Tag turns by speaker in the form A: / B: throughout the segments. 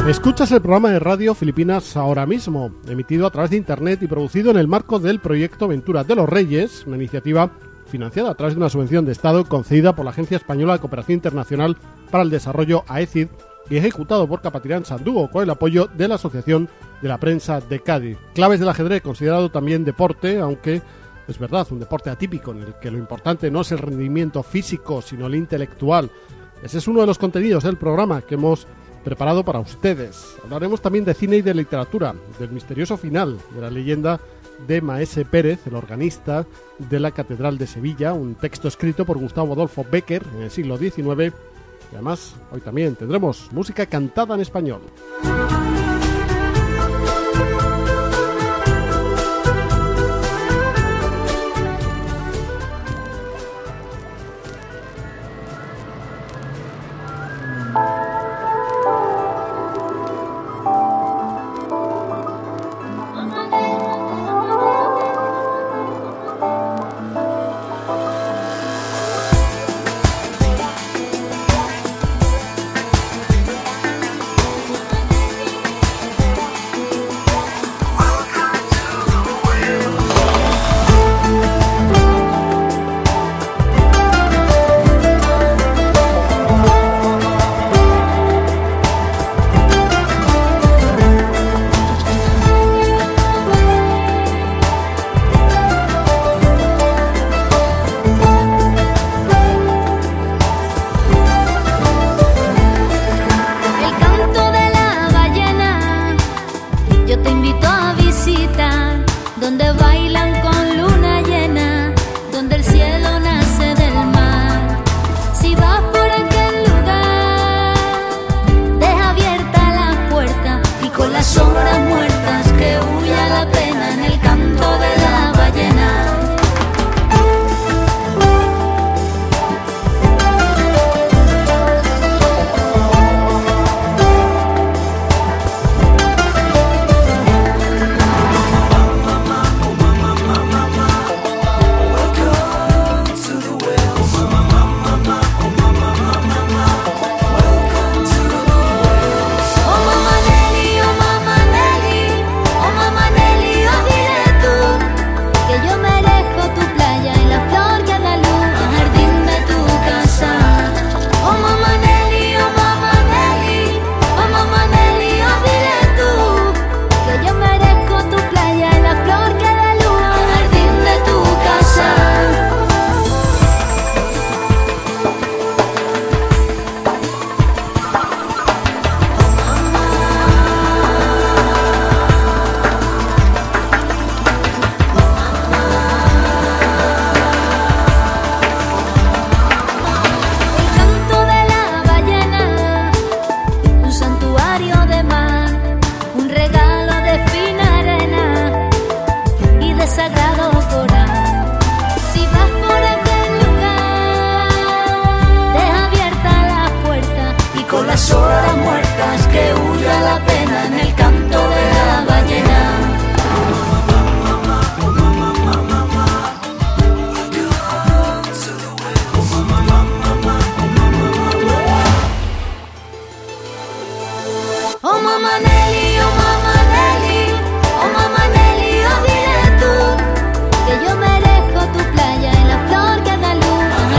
A: Escuchas el programa de radio Filipinas Ahora Mismo, emitido a través de internet y producido en el marco del proyecto Ventura de los Reyes, una iniciativa financiada a través de una subvención de Estado concedida por la Agencia Española de Cooperación Internacional para el Desarrollo, AECID, y ejecutado por Capatirán Sandugo con el apoyo de la Asociación de la Prensa de Cádiz. Claves del ajedrez, considerado también deporte, aunque es verdad, un deporte atípico en el que lo importante no es el rendimiento físico, sino el intelectual. Ese es uno de los contenidos del programa que hemos preparado para ustedes. Hablaremos también de cine y de literatura, del misterioso final de la leyenda de Maese Pérez, el organista de la Catedral de Sevilla, un texto escrito por Gustavo Adolfo Bécquer en el siglo XIX. Y además, hoy también tendremos música cantada en español.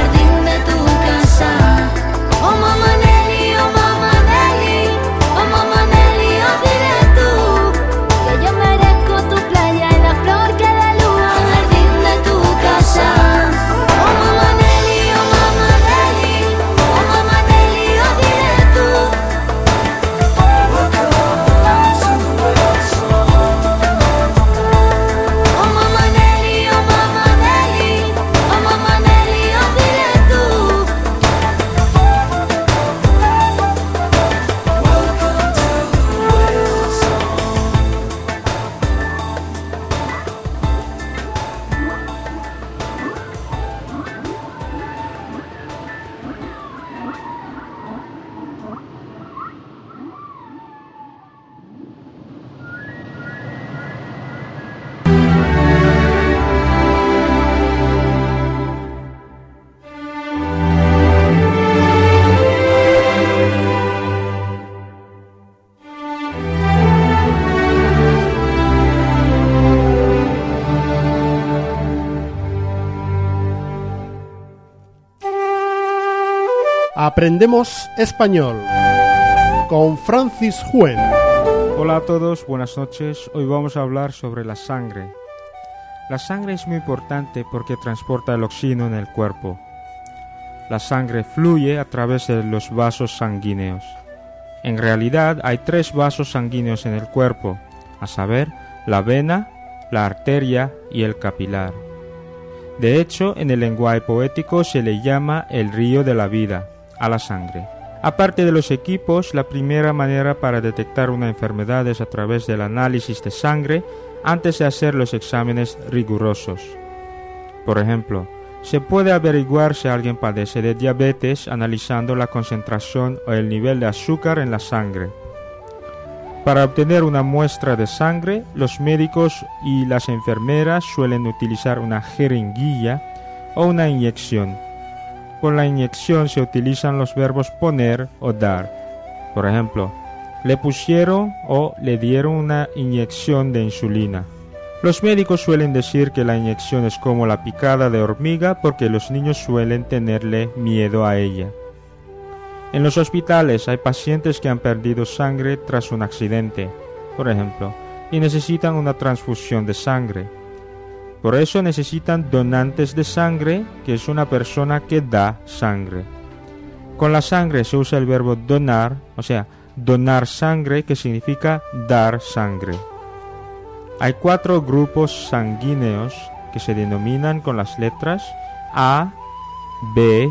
B: Oh, mamá Nelly,
A: Aprendemos español con Francis Huen.
B: Hola a todos, buenas noches. Hoy vamos a hablar sobre la sangre. La sangre es muy importante porque transporta el oxígeno en el cuerpo. La sangre fluye a través de los vasos sanguíneos. En realidad hay 3 vasos sanguíneos en el cuerpo, a saber, la vena, la arteria y el capilar. De hecho, en el lenguaje poético se le llama el río de la vida a la sangre. Aparte de los equipos, la primera manera para detectar una enfermedad es a través del análisis de sangre antes de hacer los exámenes rigurosos. Por ejemplo, se puede averiguar si alguien padece de diabetes analizando la concentración o el nivel de azúcar en la sangre. Para obtener una muestra de sangre, los médicos y las enfermeras suelen utilizar una jeringuilla o una inyección. Con la inyección se utilizan los verbos poner o dar. Por ejemplo, le pusieron o le dieron una inyección de insulina. Los médicos suelen decir que la inyección es como la picada de hormiga porque los niños suelen tenerle miedo a ella. En los hospitales hay pacientes que han perdido sangre tras un accidente, por ejemplo, y necesitan una transfusión de sangre. Por eso necesitan donantes de sangre, que es una persona que da sangre. Con la sangre se usa el verbo donar, o sea, donar sangre, que significa dar sangre. Hay 4 grupos sanguíneos que se denominan con las letras A, B,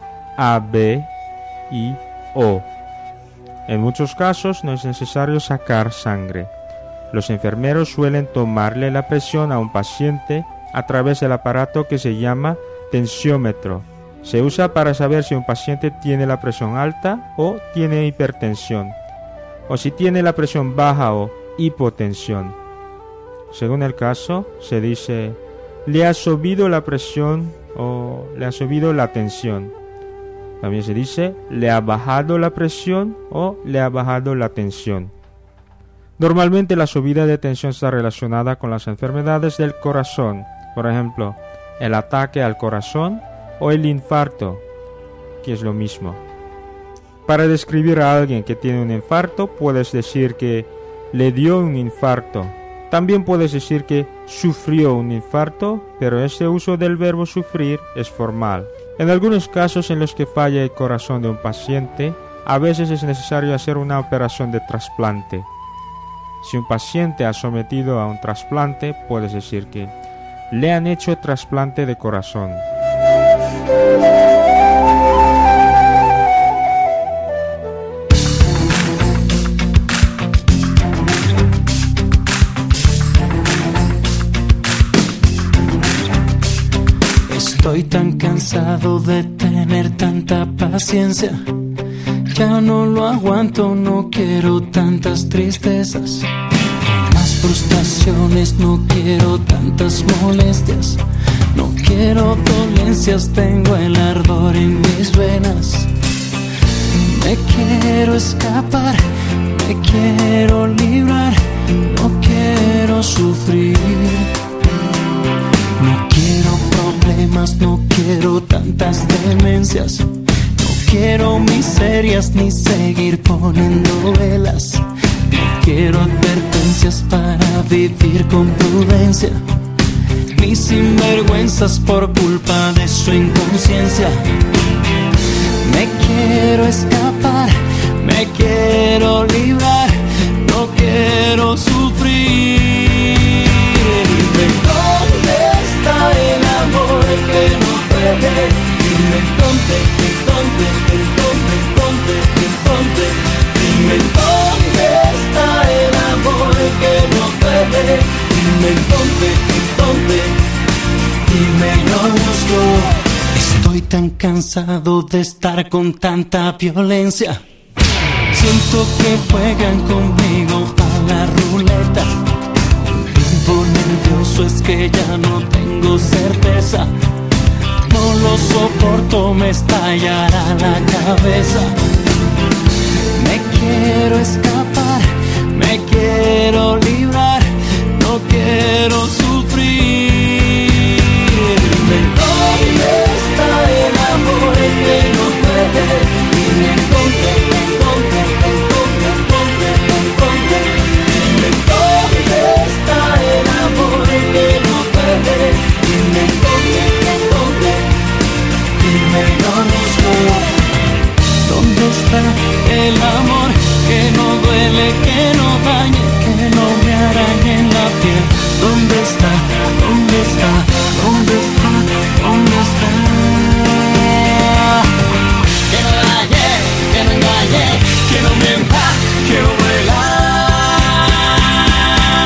B: AB y O. En muchos casos no es necesario sacar sangre. Los enfermeros suelen tomarle la presión a un paciente a través del aparato que se llama tensiómetro. Se usa para saber si un paciente tiene la presión alta o tiene hipertensión, o si tiene la presión baja o hipotensión. Según el caso, se dice, le ha subido la presión o le ha subido la tensión. También se dice, le ha bajado la presión o le ha bajado la tensión. Normalmente la subida de tensión está relacionada con las enfermedades del corazón, por ejemplo, el ataque al corazón o el infarto, que es lo mismo. Para describir a alguien que tiene un infarto, puedes decir que le dio un infarto. También puedes decir que sufrió un infarto, pero este uso del verbo sufrir es formal. En algunos casos en los que falla el corazón de un paciente, a veces es necesario hacer una operación de trasplante. Si un paciente ha sometido a un trasplante, puedes decir que le han hecho trasplante de corazón.
C: Estoy tan cansado de tener tanta paciencia. Ya no lo aguanto, no quiero tantas tristezas. Más frustraciones, no quiero tantas molestias. No quiero dolencias, tengo el ardor en mis venas. Me quiero escapar, me quiero librar. No quiero sufrir. No quiero problemas, no quiero tantas demencias. No quiero miserias ni seguir poniendo velas. No quiero advertencias para vivir con prudencia, ni sinvergüenzas por culpa de su inconsciencia. Me quiero escapar, me quiero librar, no quiero sufrir. Dime dónde está el amor que no puede. Dime dónde. Dime dónde está el amor que no puede. Dime dónde. Dime yo busco. Estoy tan cansado de estar con tanta violencia. Siento que juegan conmigo a la ruleta. Vivo nervioso, es que ya no tengo certeza. No lo soporto, me estallará la cabeza. Me quiero escapar, me quiero librar, no quiero sufrir. Dime dónde está el amor que no puede. me conozco. ¿Dónde está el amor que no duele, que no dañe, que no me arañe en la piel? ¿Dónde está? ¿Dónde está? ¿Dónde está? ¿Dónde está? Que no dañe, que no engañe, que no mienta, quiero bailar.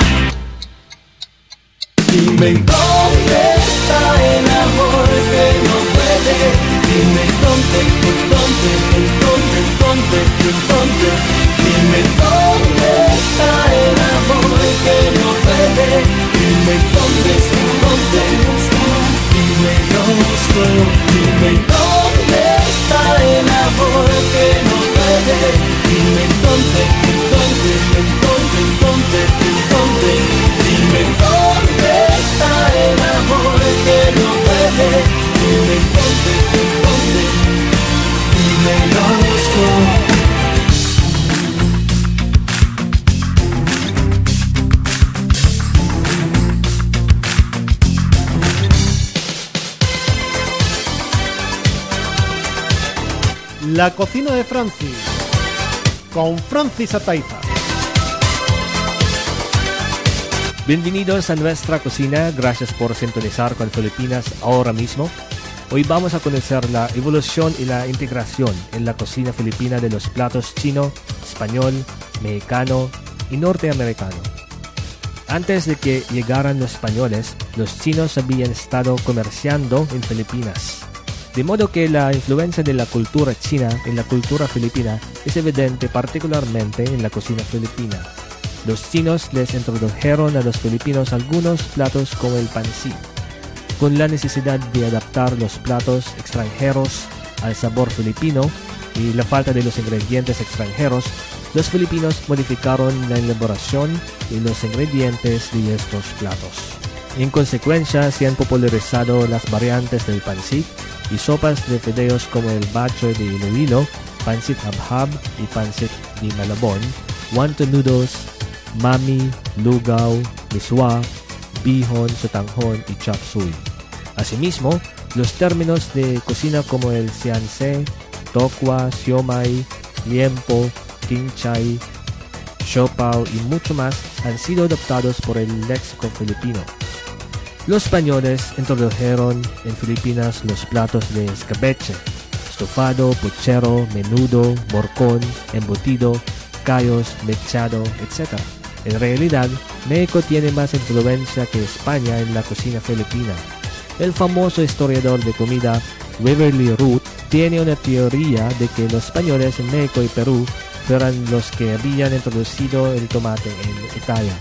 C: Dime dónde está el amor que no puede. Dime dónde, dónde, dónde, dónde, dónde. Dime dónde está el amor que no puede. Dime dónde está, dónde está. Dime conozco. Dime dónde está el amor que no puede. Dime dónde, dónde, dónde, dónde, dónde. Dime dónde está el amor que no puede. Dime dónde, dónde. Dime conozco.
A: La cocina de Francis, con Francis Ataiza.
D: Bienvenidos a nuestra cocina, gracias por sintonizar con Filipinas ahora mismo. Hoy vamos a conocer la evolución y la integración en la cocina filipina de los platos chino, español, mexicano y norteamericano. Antes de que llegaran los españoles, los chinos habían estado comerciando en Filipinas. De modo que la influencia de la cultura china en la cultura filipina es evidente particularmente en la cocina filipina. Los chinos les introdujeron a los filipinos algunos platos como el pancit. Con la necesidad de adaptar los platos extranjeros al sabor filipino y la falta de los ingredientes extranjeros, los filipinos modificaron la elaboración y los ingredientes de estos platos. En consecuencia, se han popularizado las variantes del pancit y sopas de fideos como el bachoy de Iloilo, pancit habhab y pancit de Malabon, wonton noodles, mami, lugaw, miswa, bihon, sotanghon y chop suey. Asimismo, los términos de cocina como el sianse, tokwa, siomai, liempo, kinchay, siopao y mucho más han sido adoptados por el léxico filipino. Los españoles introdujeron en Filipinas los platos de escabeche, estofado, puchero, menudo, morcón, embutido, callos, mechado, etc. En realidad, México tiene más influencia que España en la cocina filipina. El famoso historiador de comida Waverly Root tiene una teoría de que los españoles en México y Perú fueron los que habían introducido el tomate en Italia.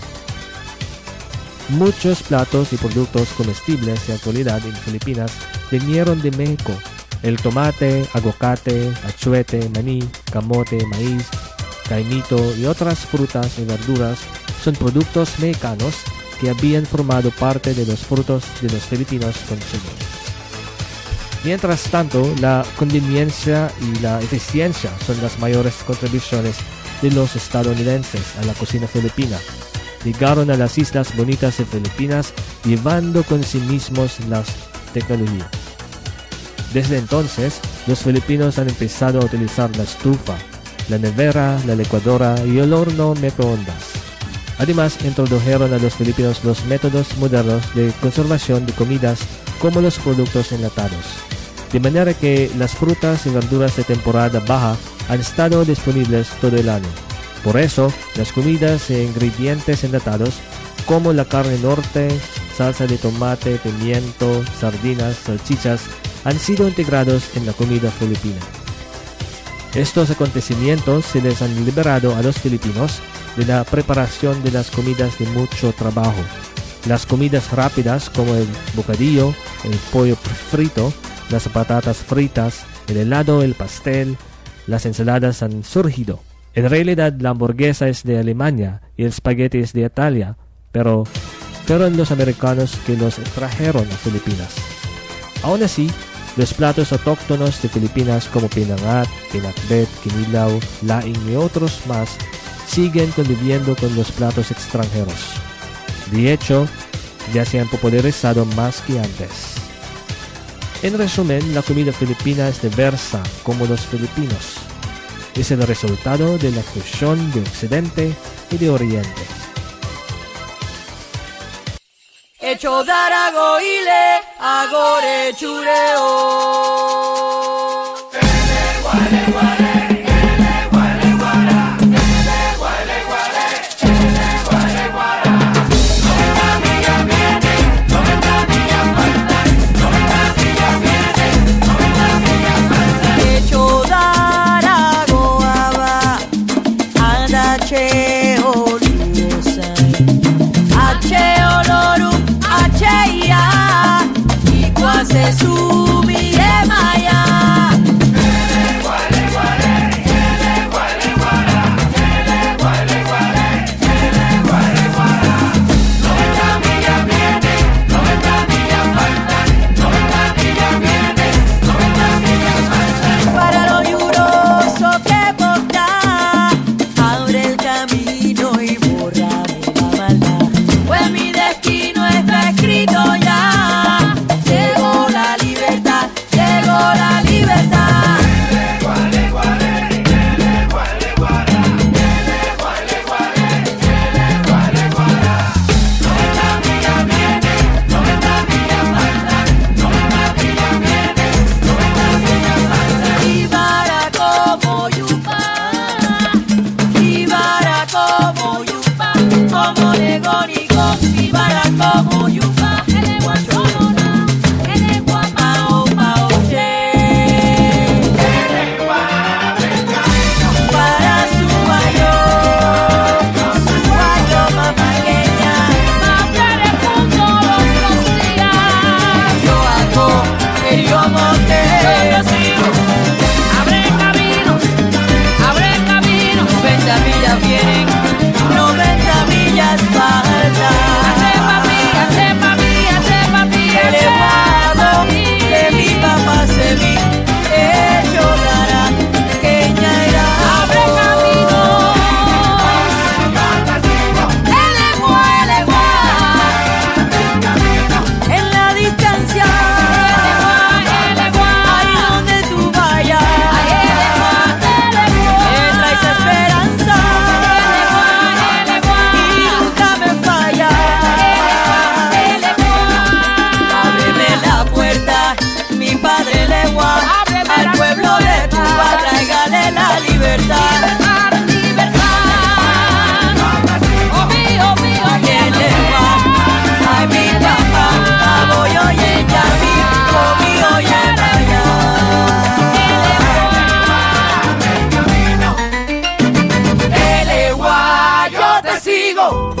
D: Muchos platos y productos comestibles de actualidad en Filipinas vinieron de México. El tomate, aguacate, achuete, maní, camote, maíz, caimito y otras frutas y verduras son productos mexicanos que habían formado parte de los frutos de los filipinos con Chile. Mientras tanto, la conveniencia y la eficiencia son las mayores contribuciones de los estadounidenses a la cocina filipina. Llegaron a las islas bonitas de Filipinas llevando con sí mismos las tecnologías. Desde entonces, los filipinos han empezado a utilizar la estufa, la nevera, la licuadora y el horno microondas. Además, introdujeron a los filipinos los métodos modernos de conservación de comidas como los productos enlatados. De manera que las frutas y verduras de temporada baja han estado disponibles todo el año. Por eso, las comidas e ingredientes enlatados como la carne norte, salsa de tomate, pimiento, sardinas, salchichas han sido integrados en la comida filipina. Estos acontecimientos se les han liberado a los filipinos de la preparación de las comidas de mucho trabajo. Las comidas rápidas como el bocadillo, el pollo frito, las patatas fritas, el helado, el pastel, las ensaladas han surgido. En realidad la hamburguesa es de Alemania y el espagueti es de Italia, pero fueron los americanos que los trajeron a Filipinas. Aún así, los platos autóctonos de Filipinas como pinangat, pinakbet, kinilaw, laing y otros más siguen conviviendo con los platos extranjeros. De hecho, ya se han popularizado más que antes. En resumen, la comida filipina es diversa como los filipinos. Es el resultado de la fusión de Occidente y de Oriente.
E: Hecho darago ile agore chureo. Hecho darago aba adache oluosai ache oloru ache ya ikwase sumi emaya. Para lo lluvioso que porta, abre el camino y bórrame la maldad. Pues mi destino está escrito ya. Llegó la libertad, llegó la libertad. Ibara como yupa, Ibara como yupa, como negónico, Ibara como yupa, el guachona, el guapao pao che. Para su baño más pequeña, más tarde junto los días. Yo hago el yo monte. Abre caminos, 90 millas vienen, 90 millas faltan. Hace papi, el elevado de mi papá se vi, hecho dará, pequeña era. Abre caminos, el legua, en la distancia, ahí donde tú vayas. Traes esperanza y nunca me falla. Ábreme la puerta, mi padre legua, al pueblo de Cuba tráigale la libertad. Oye legua, ay mi papá, voy oye ya mi, oye vaya. Elegua, yo te sigo.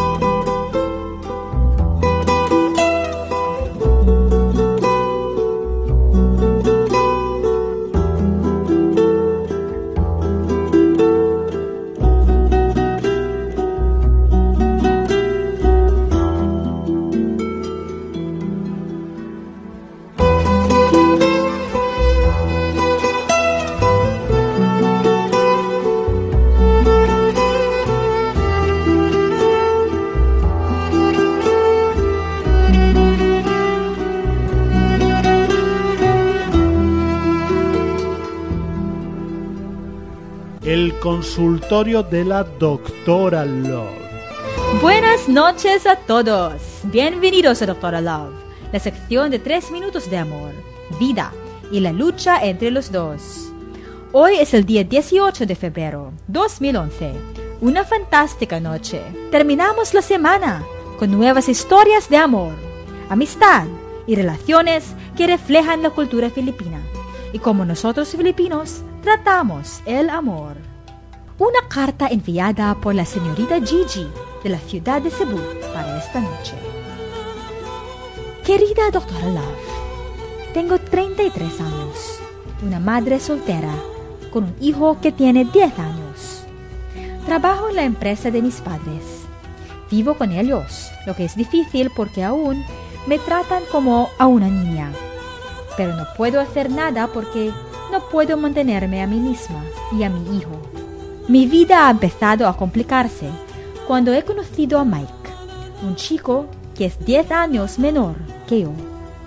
A: El consultorio de la doctora Love.
F: Buenas noches a todos. Bienvenidos a Doctora Love, la sección de 3 minutos de amor, vida y la lucha entre los dos. Hoy es el día 18 de febrero 2011. Una fantástica noche. Terminamos la semana con nuevas historias de amor, amistad y relaciones que reflejan la cultura filipina y cómo nosotros filipinos tratamos el amor. Una carta enviada por la señorita Gigi de la ciudad de Cebu para esta noche. Querida doctora Love, tengo 33 años, una madre soltera con un hijo que tiene 10 años. Trabajo en la empresa de mis padres. Vivo con ellos, lo que es difícil porque aún me tratan como a una niña. Pero no puedo hacer nada porque no puedo mantenerme a mí misma y a mi hijo. Mi vida ha empezado a complicarse cuando he conocido a Mike, un chico que es 10 años menor que yo.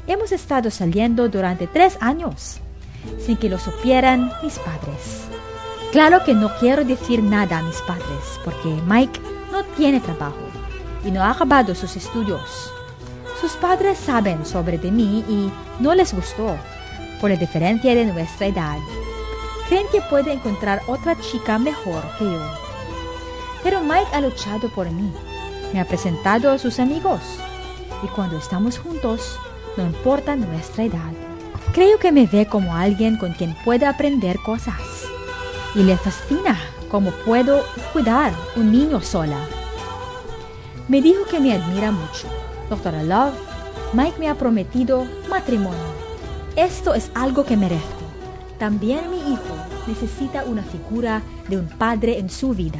F: Hemos estado saliendo durante 3 años, sin que lo supieran mis padres. Claro que no quiero decir nada a mis padres, porque Mike no tiene trabajo y no ha acabado sus estudios. Sus padres saben sobre de mí y no les gustó, por la diferencia de nuestra edad. Creen que puede encontrar otra chica mejor que yo. Pero Mike ha luchado por mí, me ha presentado a sus amigos, y cuando estamos juntos, no importa nuestra edad. Creo que me ve como alguien con quien puede aprender cosas, y le fascina cómo puedo cuidar un niño sola. Me dijo que me admira mucho. Doctora Love, Mike me ha prometido matrimonio. Esto es algo que merezco. También mi hijo necesita una figura de un padre en su vida.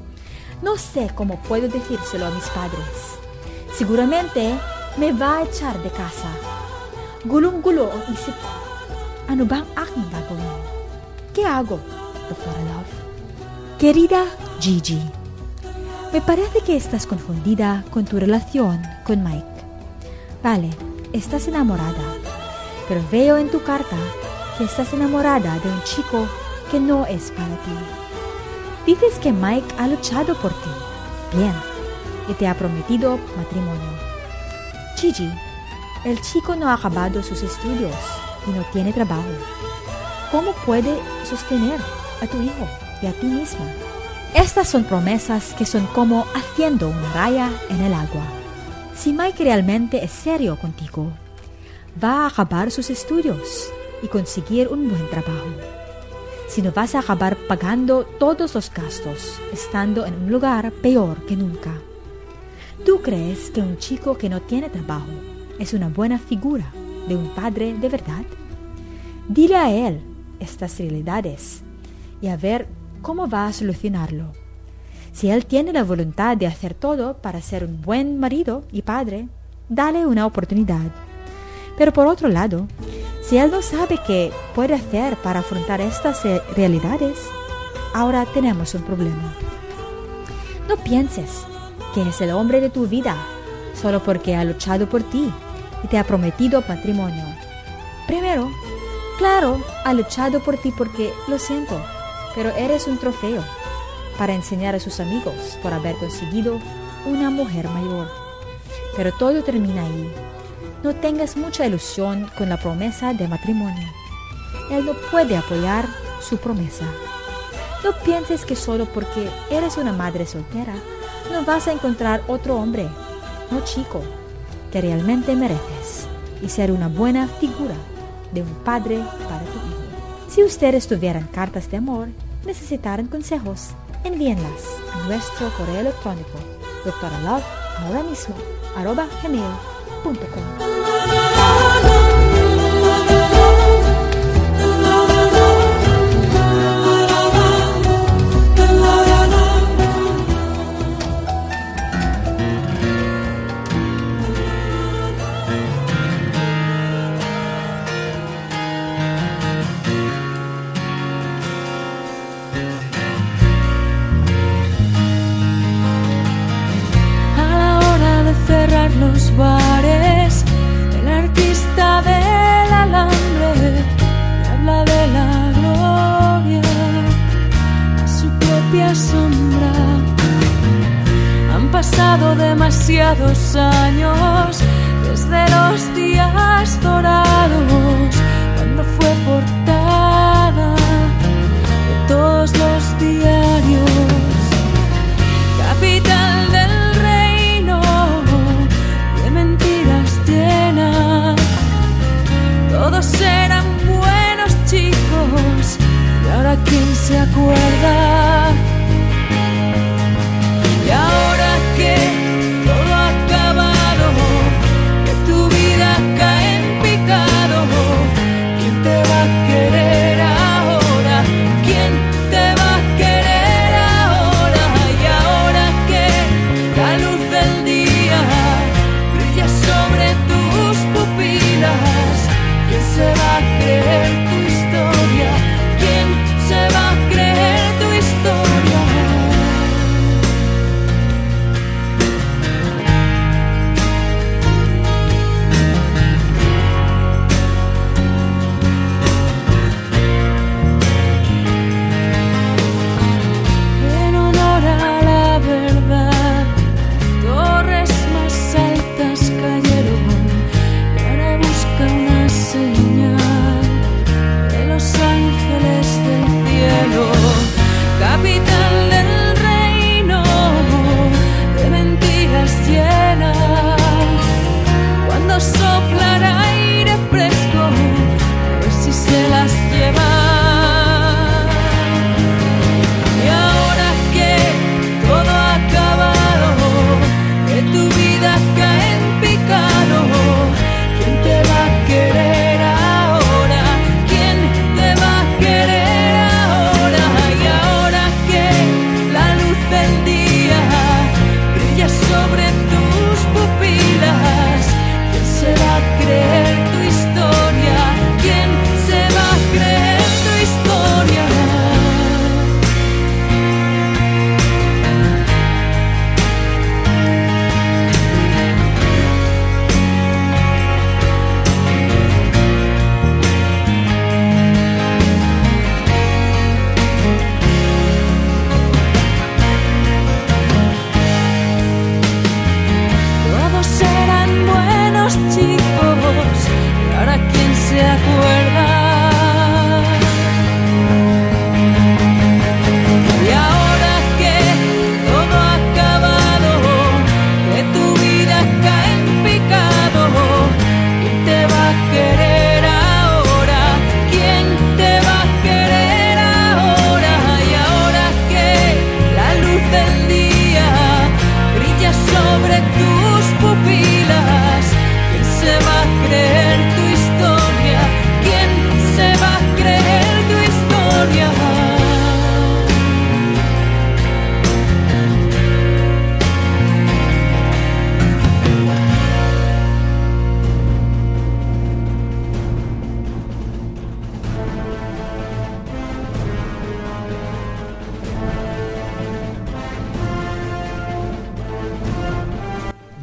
F: No sé cómo puedo decírselo a mis padres. Seguramente me va a echar de casa. Gulong-gulo ang isip ko. Ano bang aking gagawin? ¿Qué hago, Doctora Love? Querida Gigi, me parece que estás confundida con tu relación con Mike. Vale, estás enamorada, pero veo en tu carta que estás enamorada de un chico que no es para ti. Dices que Mike ha luchado por ti. Bien, y te ha prometido matrimonio. Gigi, el chico no ha acabado sus estudios y no tiene trabajo. ¿Cómo puede sostener a tu hijo y a ti misma? Estas son promesas que son como haciendo una raya en el agua. Si Mike realmente es serio contigo, va a acabar sus estudios y conseguir un buen trabajo. Si no, vas a acabar pagando todos los gastos, estando en un lugar peor que nunca. ¿Tú crees que un chico que no tiene trabajo es una buena figura de un padre de verdad? Dile a él estas realidades y a ver cómo va a solucionarlo. Si él tiene la voluntad de hacer todo para ser un buen marido y padre, dale una oportunidad. Pero por otro lado, si él no sabe qué puede hacer para afrontar estas realidades, ahora tenemos un problema. No pienses que es el hombre de tu vida solo porque ha luchado por ti y te ha prometido matrimonio. Primero, claro, ha luchado por ti porque, lo siento, pero eres un trofeo para enseñar a sus amigos por haber conseguido una mujer mayor. Pero todo termina ahí. No tengas mucha ilusión con la promesa de matrimonio. Él no puede apoyar su promesa. No pienses que solo porque eres una madre soltera no vas a encontrar otro hombre, no chico, que realmente mereces y ser una buena figura de un padre para tu hijo. Si ustedes tuvieran cartas de amor, necesitaran consejos, envíenlas a nuestro correo electrónico doctoralove@gmail.com.
C: Los bares, el artista del alambre le habla de la gloria a su propia sombra. Han pasado demasiados años desde los días dorados, cuando fue portada de todos los diarios. Capital del todos eran buenos chicos, y ahora ¿quién se acuerda? Y ahora que todo ha acabado, que tu vida cae en picado,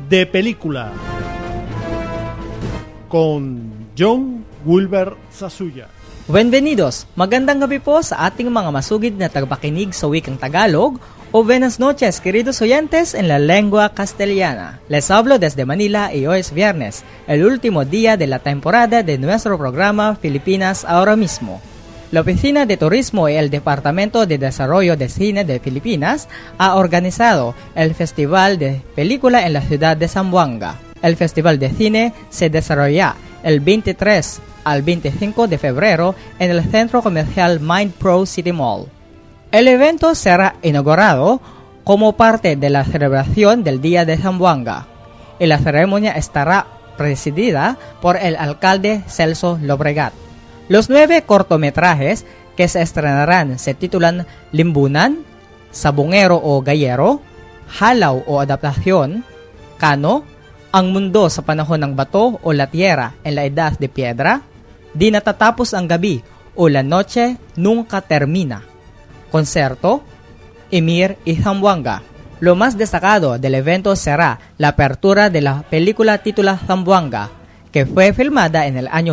A: de película con John Wilber Sasuya.
G: Bienvenidos! Magandang gabi po sa ating mga masugid na tagapakinig sa wikang Tagalog o buenas noches, queridos oyentes en la lengua castellana. Les hablo desde Manila y hoy es viernes, el último día de la temporada de nuestro programa Filipinas Ahora Mismo. La Oficina de Turismo y el Departamento de Desarrollo de Cine de Filipinas ha organizado el Festival de Película en la ciudad de Zamboanga. El Festival de Cine se desarrolla el 23 al 25 de febrero en el centro comercial MindPro City Mall. El evento será inaugurado como parte de la celebración del Día de Zamboanga y la ceremonia estará presidida por el alcalde Celso Lobregat. Los 9 cortometrajes que se estrenarán se titulan Limbunan, Sabongero o Gayero, Halaw o Adaptación, Kano, Ang Mundo sa Panahon ng Bato o La Tierra en la Edad de Piedra, Di Natatapos ang Gabi o La Noche Nunca Termina, Concierto, Emir y Zamboanga. Lo más destacado del evento será la apertura de la película titulada Zamboanga, que fue filmada en el año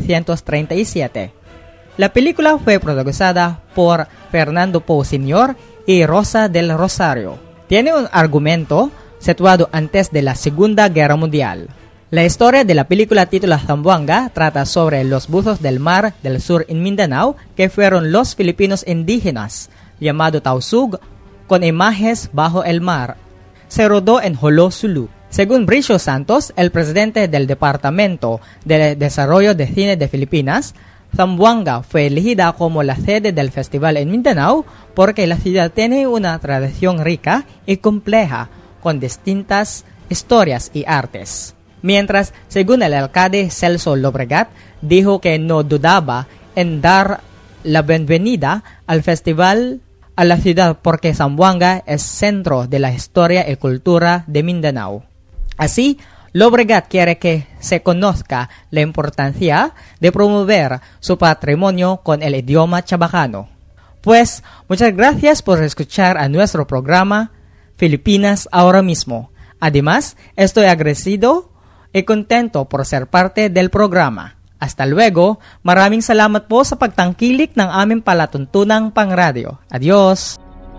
G: 1937. La película fue protagonizada por Fernando Poe Sr. y Rosa del Rosario. Tiene un argumento situado antes de la Segunda Guerra Mundial. La historia de la película titulada Zamboanga trata sobre los buzos del mar del sur en Mindanao, que fueron los filipinos indígenas, llamado Tausug, con imágenes bajo el mar. Se rodó en Jolo, Sulu. Según Bricio Santos, el presidente del Departamento de Desarrollo de Cine de Filipinas, Zamboanga fue elegida como la sede del festival en Mindanao porque la ciudad tiene una tradición rica y compleja, con distintas historias y artes. Mientras, según el alcalde Celso Lobregat, dijo que no dudaba en dar la bienvenida al festival a la ciudad porque Zamboanga es centro de la historia y cultura de Mindanao. Así, Lobregat quiere que se conozca la importancia de promover su patrimonio con el idioma chabacano. Pues, muchas gracias por escuchar a nuestro programa Filipinas Ahora Mismo. Además, estoy agradecido y contento por ser parte del programa. Hasta luego. Maraming salamat po sa pagtangkilik ng aming palatuntunang pangradyo. Adios!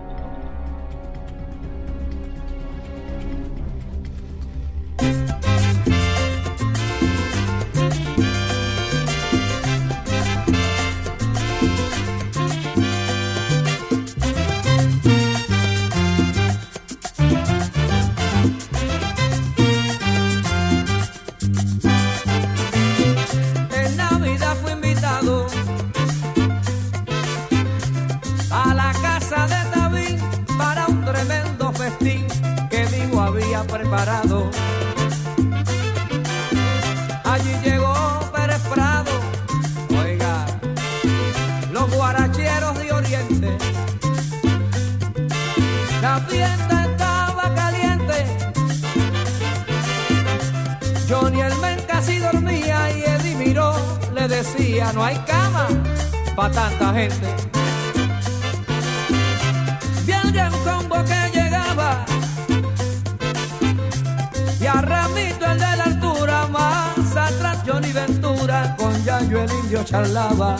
H: Preparado. Allí llegó Pérez Prado, oiga, los guaracheros de Oriente. La fiesta estaba caliente. Johnny el men casi dormía y Eddie Miró le decía: no hay cama pa' tanta gente. Viene un combo que llegaba y a Ramito el de la altura, más atrás Johnny Ventura, con Yayo el indio charlaba.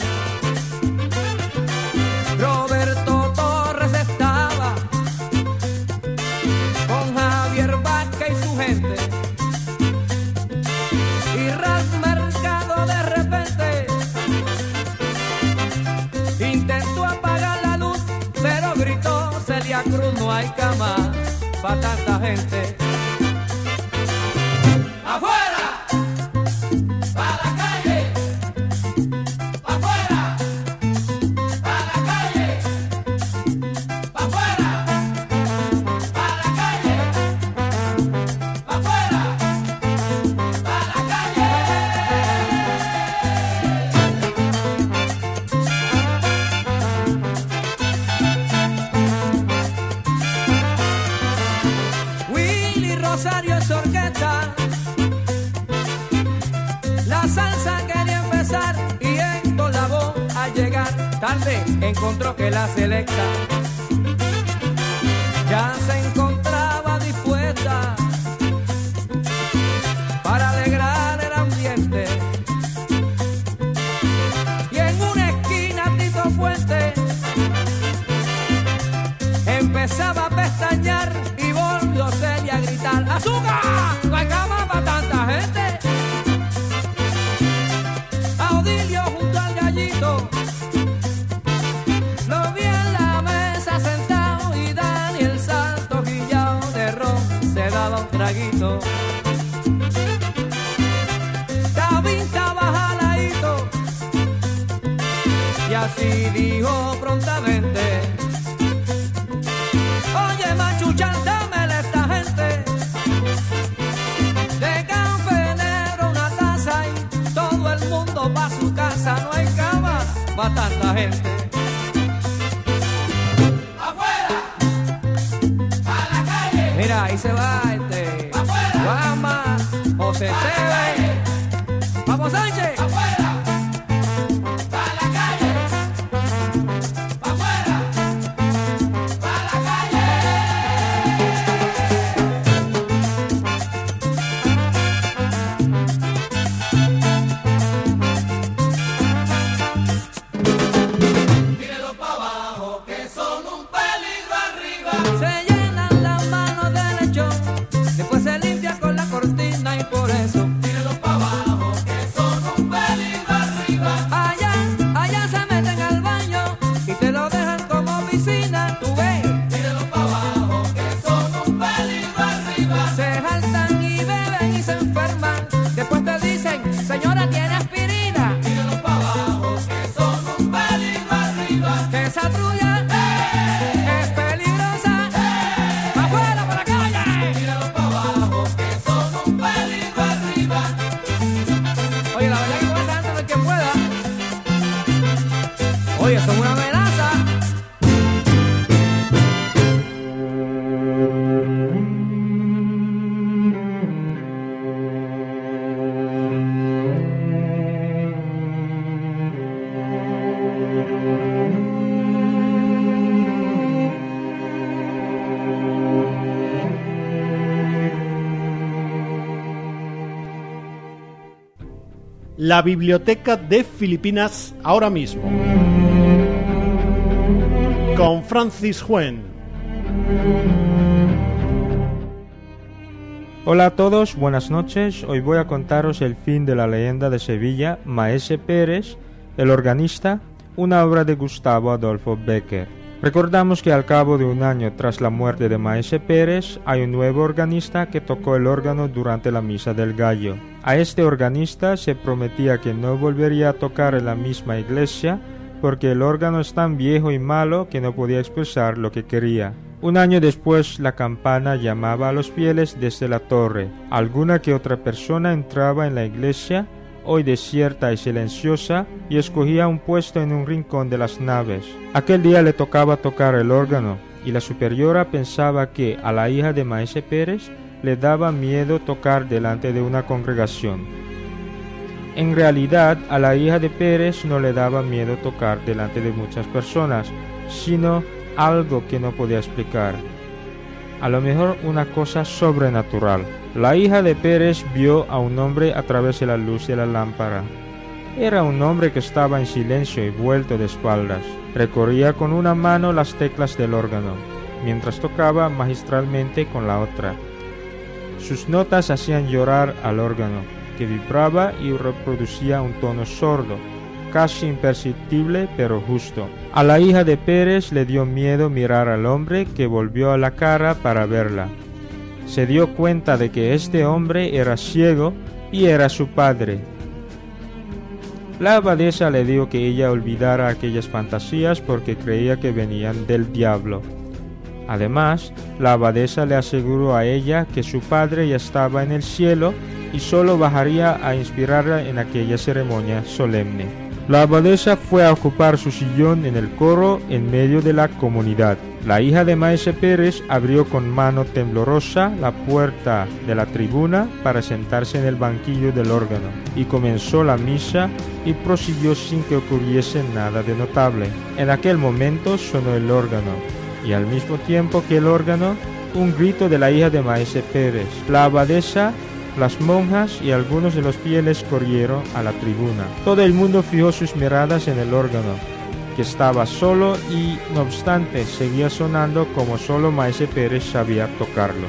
H: Roberto Torres estaba con Javier Vázquez y su gente. Y Ras Mercado de repente intentó apagar la luz, pero gritó Celia Cruz: no hay cama pa' tanta gente. ¡Afuera! ¡Pa' la calle! ¡Afuera! ¡Pa' la calle! ¡Afuera! ¡Pa' la calle! ¡Afuera! ¡Pa' la calle! Willy Rosario es orquesta. La salsa quería empezar y en la voz al llegar tarde encontró que la selecta ya se encontraba dispuesta fuente. Empezaba a pestañear y volvió Celia a gritar: ¡azúcar! No hay cama para tanta gente. Audilio junto al gallito lo vi en la mesa sentado, y Daniel Santos guillao de ron se daba un traguito. David estaba jaladito y así dijo prontamente: oye, machuchan, dámele esta gente de café negro una taza y todo el mundo pa' su casa. No hay cama pa' tanta gente. ¡Afuera! ¡A la calle! Mira, ahí se va ¡afuera! Guama, José Esteban, Papo Sánchez. ¡Afuera! ¡A la calle! ¡Afuera! ¡A la calle! Tírenlo pa' abajo, que son un peligro arriba. Se llenan las manos de lechón, después se limpian con la cortina y por eso tírenlo pa' abajo, que son un peligro arriba. Allá se meten al baño y te lo dejan como piscina. Tú ves, tírenlo pa' abajo, que son un peligro arriba. Se jaltan y beben y se enferman, después te dicen: señora, ¿tiene aspirina? Tírenlo pa' abajo, que son un peligro arriba. Que esa trulla es peligrosa. ¡Afuera, por la calle! Tírenlo pa' abajo, que son un peligro arriba. Oye, la verdad que con esa gente no hay quien pueda. Oye, son una amenaza.
A: La biblioteca de Filipinas ahora mismo. Con Francis Huen.
B: Hola a todos, buenas noches. Hoy voy a contaros el fin de la leyenda de Sevilla, Maese Pérez, el organista, una obra de Gustavo Adolfo Bécquer. Recordamos que al cabo de un año tras la muerte de Maese Pérez, hay un nuevo organista que tocó el órgano durante la Misa del Gallo. A este organista se prometía que no volvería a tocar en la misma iglesia porque el órgano es tan viejo y malo que no podía expresar lo que quería. Un año después, la campana llamaba a los fieles desde la torre. Alguna que otra persona entraba en la iglesia, hoy desierta y silenciosa, y escogía un puesto en un rincón de las naves. Aquel día le tocaba tocar el órgano, y la superiora pensaba que a la hija de Maese Pérez le daba miedo tocar delante de una congregación. En realidad, a la hija de Pérez no le daba miedo tocar delante de muchas personas, sino algo que no podía explicar. A lo mejor una cosa sobrenatural. La hija de Pérez vio a un hombre a través de la luz de la lámpara. Era un hombre que estaba en silencio y vuelto de espaldas. Recorría con una mano las teclas del órgano, mientras tocaba magistralmente con la otra. Sus notas hacían llorar al órgano, que vibraba y reproducía un tono sordo, casi imperceptible pero justo. A la hija de Pérez le dio miedo mirar al hombre, que volvió a la cara para verla. Se dio cuenta de que este hombre era ciego y era su padre. La abadesa le dijo que ella olvidara aquellas fantasías porque creía que venían del diablo. Además, la abadesa le aseguró a ella que su padre ya estaba en el cielo y solo bajaría a inspirarla en aquella ceremonia solemne. La abadesa fue a ocupar su sillón en el coro en medio de la comunidad. La hija de Maese Pérez abrió con mano temblorosa la puerta de la tribuna para sentarse en el banquillo del órgano, y comenzó la misa y prosiguió sin que ocurriese nada de notable. En aquel momento sonó el órgano, y al mismo tiempo que el órgano, un grito de la hija de Maese Pérez. La abadesa, las monjas y algunos de los fieles corrieron a la tribuna. Todo el mundo fijó sus miradas en el órgano. que estaba solo y, no obstante, seguía sonando como solo Maese Pérez sabía tocarlo.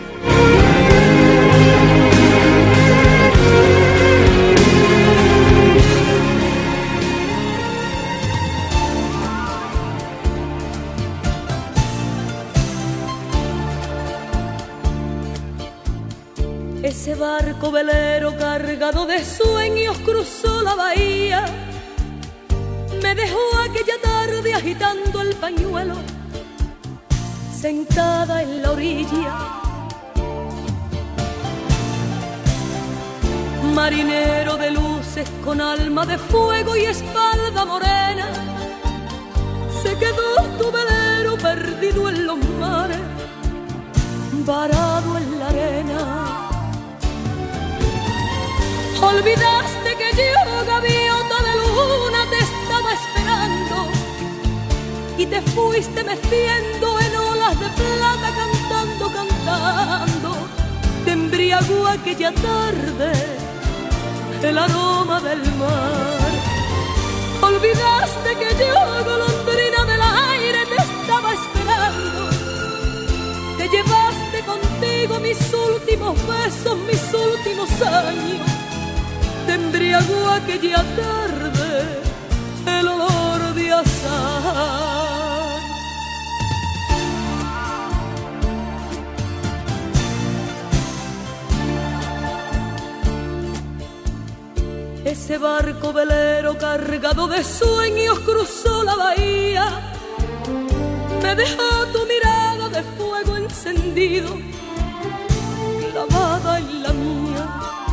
I: Ese barco velero cargado de sueños cruzó la bahía. Me dejó aquella tarde agitando el pañuelo, sentada en la orilla. Marinero de luces con alma de fuego y espalda morena, se quedó tu velero perdido en los mares, varado en la arena. Olvidaste que yo, gaviota de luna, te estaba esperando y te fuiste meciendo en olas de plata, cantando, cantando. Te embriagó aquella tarde el aroma del mar. Olvidaste que yo, golondrina del aire, te estaba esperando. Te llevaste contigo mis últimos besos, mis últimos años. Te embriagó aquella tarde el olor de azahar. Ese barco velero cargado de sueños cruzó la bahía. Me dejó tu mirada de fuego encendido, clavada en la mía.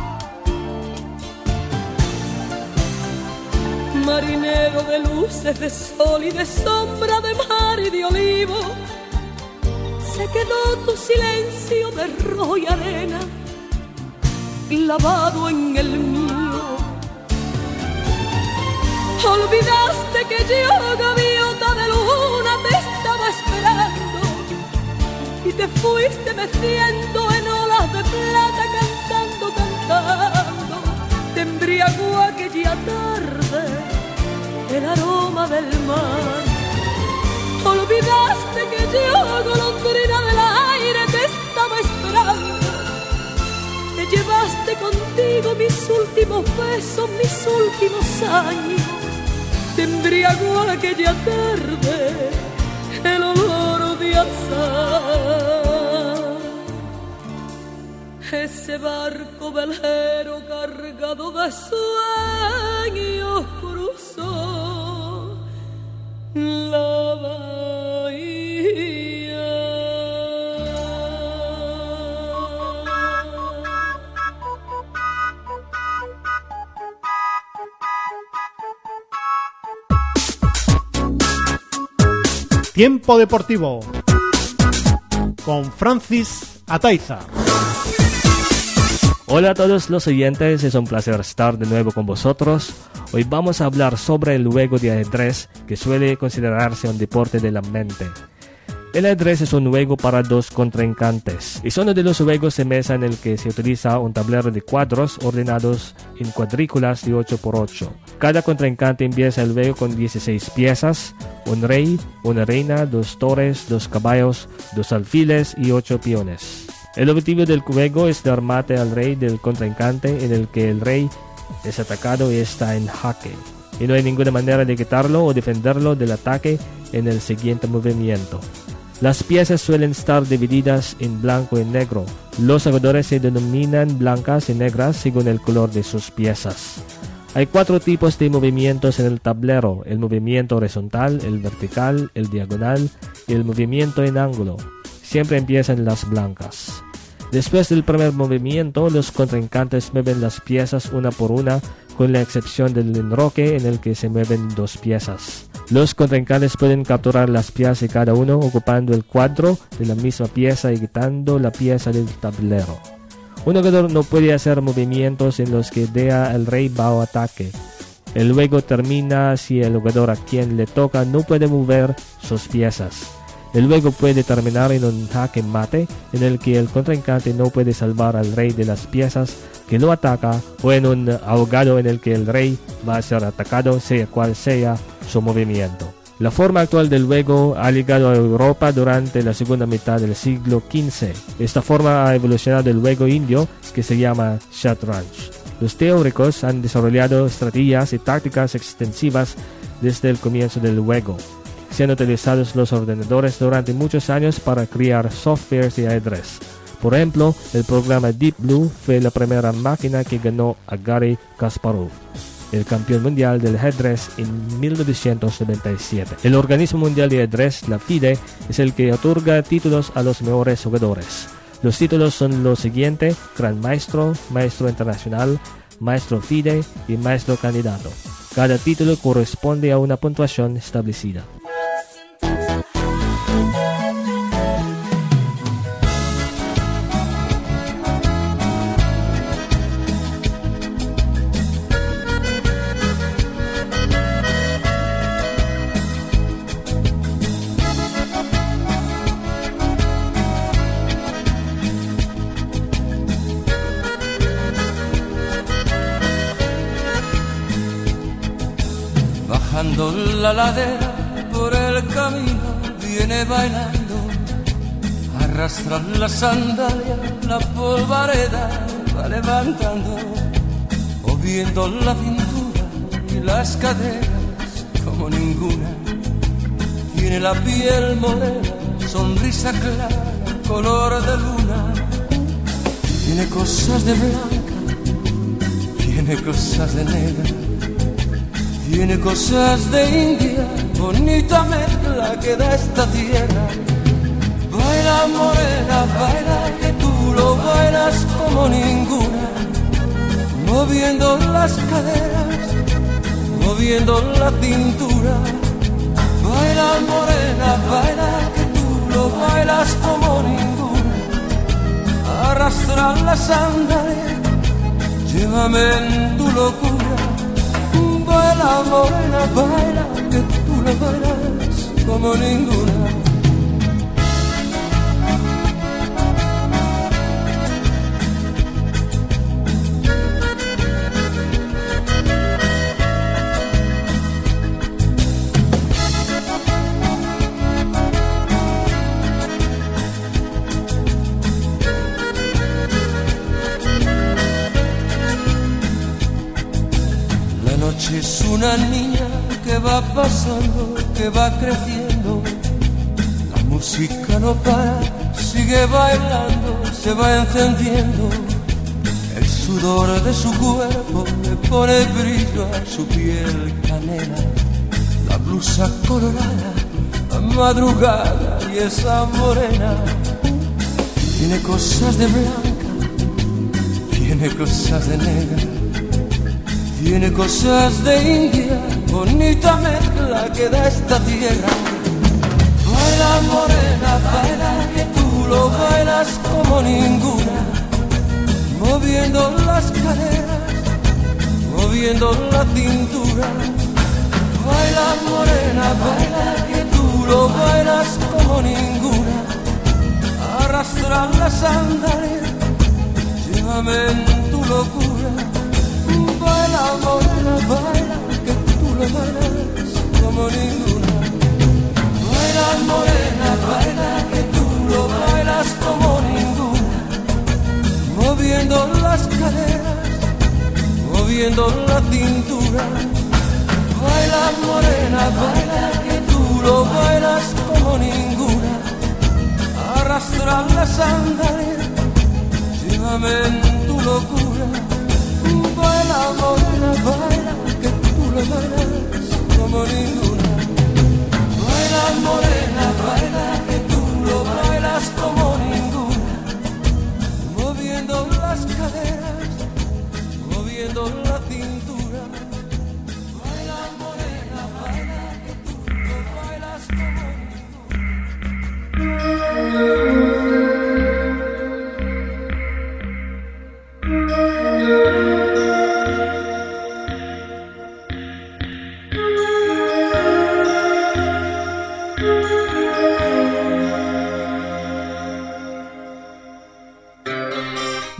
I: Marinero de luces, de sol y de sombra, de mar y de olivo, se quedó tu silencio de rojo y arena, clavado en el mío. Olvidaste que yo, gaviota de luna, te estaba esperando y te fuiste meciendo en olas de plata, cantando, cantando. Te embriagó aquella tarde el aroma del mar. Olvidaste que yo, golondrina del aire, te estaba esperando. Te llevaste contigo mis últimos besos, mis últimos años. Te embriagó aquella tarde el olor de azahar. Ese barco velero cargado de sueños cruzó la bahía.
A: Tiempo deportivo con Francis Ataiza.
D: Hola a todos los oyentes, es un placer estar de nuevo con vosotros. Hoy vamos a hablar sobre el juego de ajedrez, que suele considerarse un deporte de la mente. El ajedrez es un juego para dos contrincantes. Es uno de los juegos de mesa en el que se utiliza un tablero de cuadros ordenados en cuadrículas de 8x8. Cada contrincante empieza el juego con 16 piezas, un rey, una reina, 2 torres, 2 caballos, 2 alfiles y 8 peones. El objetivo del juego es dar mate al rey del contrincante, en el que el rey es atacado y está en jaque, y no hay ninguna manera de quitarlo o defenderlo del ataque en el siguiente movimiento. Las piezas suelen estar divididas en blanco y negro. Los jugadores se denominan blancas y negras según el color de sus piezas. Hay 4 tipos de movimientos en el tablero: el movimiento horizontal, el vertical, el diagonal y el movimiento en ángulo. Siempre empiezan las blancas. Después del primer movimiento, los contrincantes mueven las piezas una por una, con la excepción del enroque, en el que se mueven 2 piezas. Los contrincantes pueden capturar las piezas de cada uno ocupando el cuadro de la misma pieza y quitando la pieza del tablero. Un jugador no puede hacer movimientos en los que dé al rey bajo ataque. El juego termina si el jugador a quien le toca no puede mover sus piezas. El juego puede terminar en un jaque mate en el que el contrincante no puede salvar al rey de las piezas que lo ataca, o en un ahogado en el que el rey va a ser atacado sea cual sea su movimiento. La forma actual del juego ha llegado a Europa durante la segunda mitad del siglo XV. Esta forma ha evolucionado del juego indio que se llama Shatranj. Los teóricos han desarrollado estrategias y tácticas extensivas desde el comienzo del juego. Se han utilizado los ordenadores durante muchos años para crear softwares de ajedrez. Por ejemplo, el programa Deep Blue fue la primera máquina que ganó a Garry Kasparov, el campeón mundial del ajedrez en 1997. El organismo mundial de ajedrez, la FIDE, es el que otorga títulos a los mejores jugadores. Los títulos son los siguientes: Gran Maestro, Maestro Internacional, Maestro FIDE y Maestro Candidato. Cada título corresponde a una puntuación establecida.
H: Bajando la ladera por el camino viene bailando, arrastra la sandalia, la polvareda va levantando, moviendo la cintura y las caderas como ninguna. Tiene la piel morena, sonrisa clara, color de luna. Tiene cosas de blanca, tiene cosas de negra. Tiene cosas de India, bonita mezcla que da esta tierra. Baila morena, baila que tú lo bailas como ninguna, moviendo las caderas, moviendo la cintura. Baila morena, baila que tú lo bailas como ninguna. Arrastra la sandalia, llévame en tu locura. Baila morena, baila, que tú la bailas como ninguna. Es una niña que va pasando, que va creciendo. La música no para, sigue bailando, se va encendiendo. El sudor de su cuerpo le pone brillo a su piel canela. La blusa colorada, la madrugada y esa morena. Tiene cosas de blanca, tiene cosas de negra. Tiene cosas de India, bonita mezcla que da esta tierra. Baila morena, baila que tú lo bailas como ninguna, moviendo las caderas, moviendo la cintura. Baila morena, baila que tú lo bailas como ninguna. Arrastra la sandalia, llévame en tu locura. Baila morena, baila, que tú lo bailas como ninguna. Baila morena, baila, que tú lo bailas como ninguna. Moviendo las caderas, moviendo la cintura. Baila morena, baila, que tú lo bailas como ninguna. Arrastra la sandalia, llévame en tu locura. Baila morena, baila, que tú lo bailas como ninguna. Baila morena, baila, que tú lo bailas como ninguna. Moviendo las caderas, moviendo la cintura. Baila morena, baila, que tú lo bailas como ninguna.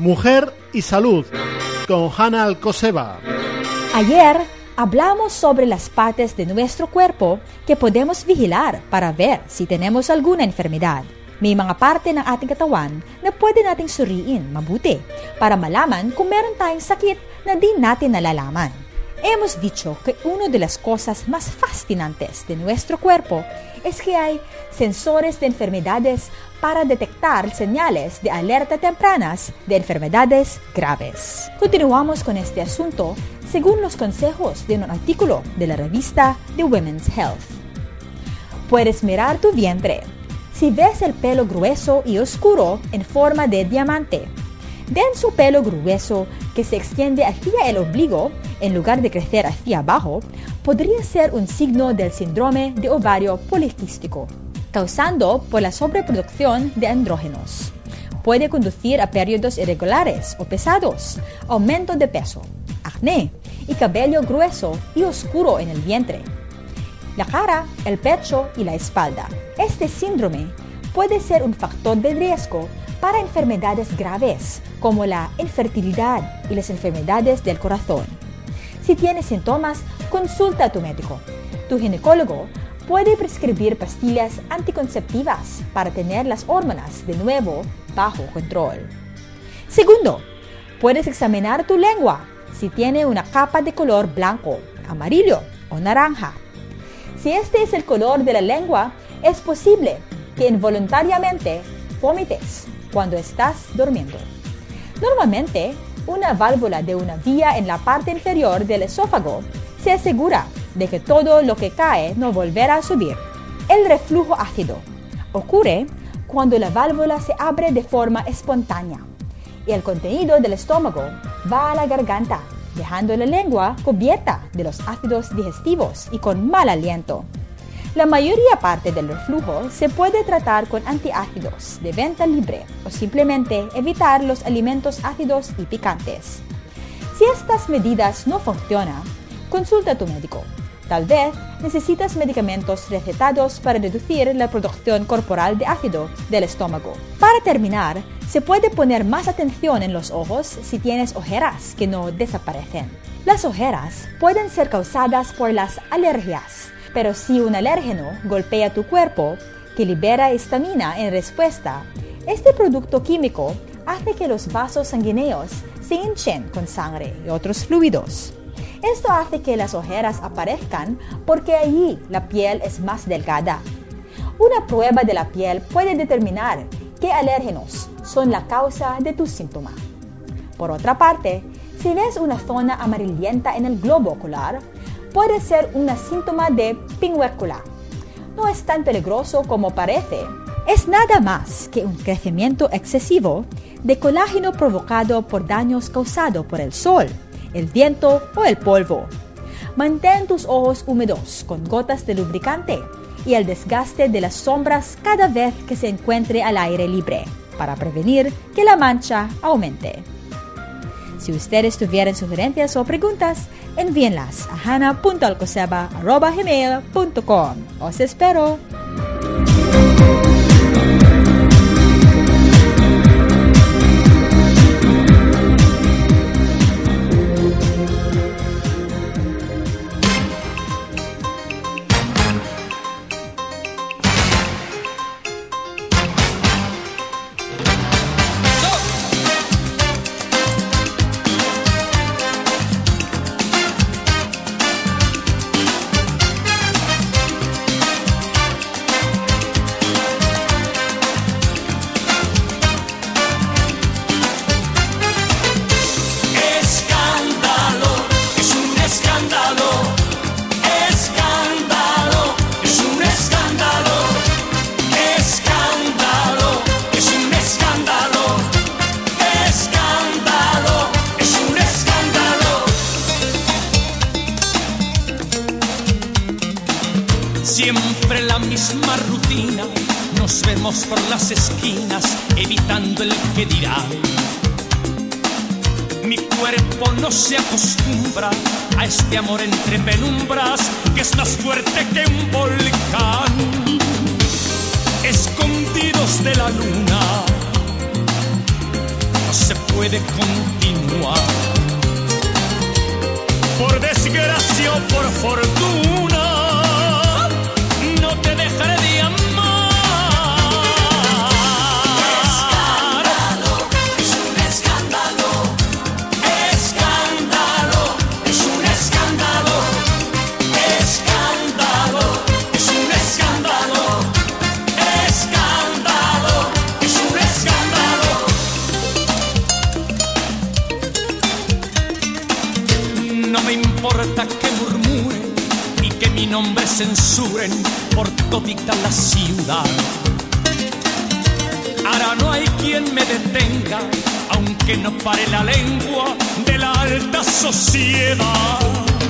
A: Mujer y Salud, con Hanna Alcoseba.
F: Ayer hablamos sobre las partes de nuestro cuerpo que podemos vigilar para ver si tenemos alguna enfermedad. May mga parte ng ating katawan na pwede nating suriin mabuti para malaman kung meron tayong sakit na di natin nalalaman. Hemos dicho que una de las cosas más fascinantes de nuestro cuerpo es que hay sensores de enfermedades para detectar señales de alerta tempranas de enfermedades graves. Continuamos con este asunto según los consejos de un artículo de la revista The Women's Health. Puedes mirar tu vientre. Si ves el pelo grueso y oscuro en forma de diamante, denso pelo grueso que se extiende hacia el ombligo en lugar de crecer hacia abajo, podría ser un signo del síndrome de ovario poliquístico, causando por la sobreproducción de andrógenos. Puede conducir a periodos irregulares o pesados, aumento de peso, acné y cabello grueso y oscuro en el vientre, la cara, el pecho y la espalda. Este síndrome puede ser un factor de riesgo para enfermedades graves como la infertilidad y las enfermedades del corazón. Si tienes síntomas, consulta a tu médico. Tu ginecólogo puede prescribir pastillas anticonceptivas para tener las hormonas de nuevo bajo control. Segundo, puedes examinar tu lengua si tiene una capa de color blanco, amarillo o naranja. Si este es el color de la lengua, es posible que involuntariamente vomites cuando estás durmiendo. Normalmente, una válvula de una vía en la parte inferior del esófago se asegura de que todo lo que cae no volverá a subir. El reflujo ácido ocurre cuando la válvula se abre de forma espontánea y el contenido del estómago va a la garganta, dejando la lengua cubierta de los ácidos digestivos y con mal aliento. La mayoría parte del reflujo se puede tratar con antiácidos de venta libre o simplemente evitar los alimentos ácidos y picantes. Si estas medidas no funcionan, consulta a tu médico. Tal vez necesitas medicamentos recetados para reducir la producción corporal de ácido del estómago. Para terminar, se puede poner más atención en los ojos si tienes ojeras que no desaparecen. Las ojeras pueden ser causadas por las alergias, pero si un alérgeno golpea tu cuerpo, que libera histamina en respuesta, este producto químico hace que los vasos sanguíneos se hinchen con sangre y otros fluidos. Esto hace que las ojeras aparezcan porque allí la piel es más delgada. Una prueba de la piel puede determinar qué alérgenos son la causa de tu síntoma. Por otra parte, si ves una zona amarillenta en el globo ocular, puede ser un síntoma de pingüécula. No es tan peligroso como parece. Es nada más que un crecimiento excesivo de colágeno provocado por daños causados por el sol, el viento o el polvo. Mantén tus ojos húmedos con gotas de lubricante y el desgaste de las sombras cada vez que se encuentre al aire libre, para prevenir que la mancha aumente. Si ustedes tuvieran sugerencias o preguntas, envíenlas a hana.alcoseba@gmail.com. Os espero.
J: Siempre la misma rutina, nos vemos por las esquinas, evitando el que dirá. Mi cuerpo no se acostumbra a este amor entre penumbras, que es más fuerte que un volcán. Escondidos de la luna, no se puede de continuar. Por desgracia o por fortuna, no te dejaré de amar.
C: Escándalo, es un escándalo. Escándalo, es un escándalo. Escándalo, es un escándalo.
J: No me importa que murmuren y que mi nombre censuren por todita la ciudad. Ahora no hay quien me detenga, aunque no pare la lengua de la alta sociedad.